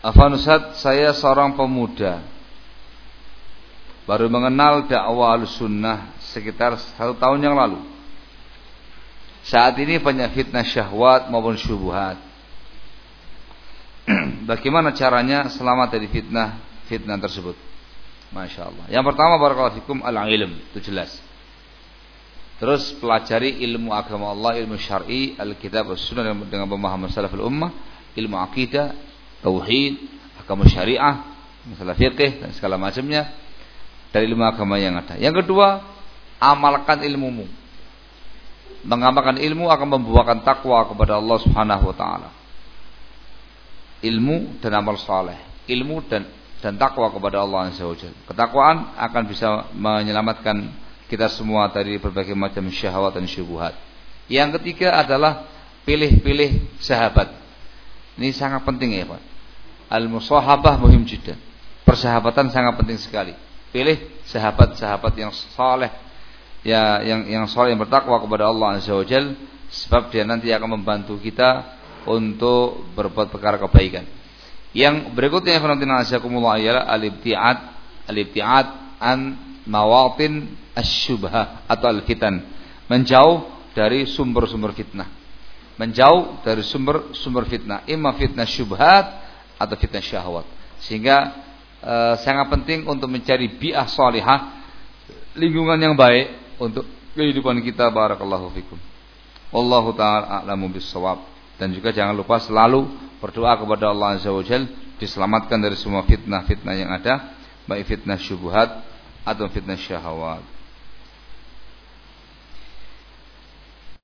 Afwan Ustaz, saya seorang pemuda baru mengenal dakwah Ahlussunnah sekitar 1 tahun yang lalu. Saat ini banyak fitnah syahwat maupun syubhat. Bagaimana caranya selamat dari fitnah tersebut? Masya Allah. Yang pertama, barakallahu fikum, al-ilm, itu jelas. Terus pelajari ilmu agama Allah, ilmu syar'i, al-kitab was-sunnah dengan pemahaman salaful ummah, ilmu akidah, tauhid, agama syariah, masalah fikih dan segala macamnya dari ilmu agama yang ada. Yang kedua, amalkan ilmumu. Mengamalkan ilmu akan membuahkan takwa kepada Allah Subhanahu wa taala. Ilmu dan amal saleh, ilmu dan takwa kepada Allah Azza wa Jalla. Ketakwaan akan bisa menyelamatkan kita semua dari berbagai macam syahwat dan syubhat. Yang ketiga adalah pilih-pilih sahabat. Ini sangat penting ya Pak. Al-musahabah muhim jiddan. Persahabatan sangat penting sekali. Pilih sahabat-sahabat yang saleh, ya, yang saleh, yang bertakwa kepada Allah Azza wa Jalla, sebab dia nanti akan membantu kita untuk berbuat perkara kebaikan. Yang berikutnya khonatina asyakumullah ialah al-ibtiad an mawatin asy-syubhah atau al-fitan. Menjauh dari sumber-sumber fitnah. Menjauh dari sumber fitnah, imma fitnah syubhat atau fitnah syahwat. Sehingga sangat penting untuk mencari bi'ah salihah, lingkungan yang baik untuk kehidupan kita. Barakallahu fikum. Wallahu ta'ala a'lamu bis-shawab. Dan juga jangan lupa selalu berdoa kepada Allah Azza wa Jalla diselamatkan dari semua fitnah-fitnah yang ada, baik fitnah syubhat atau fitnah syahwat.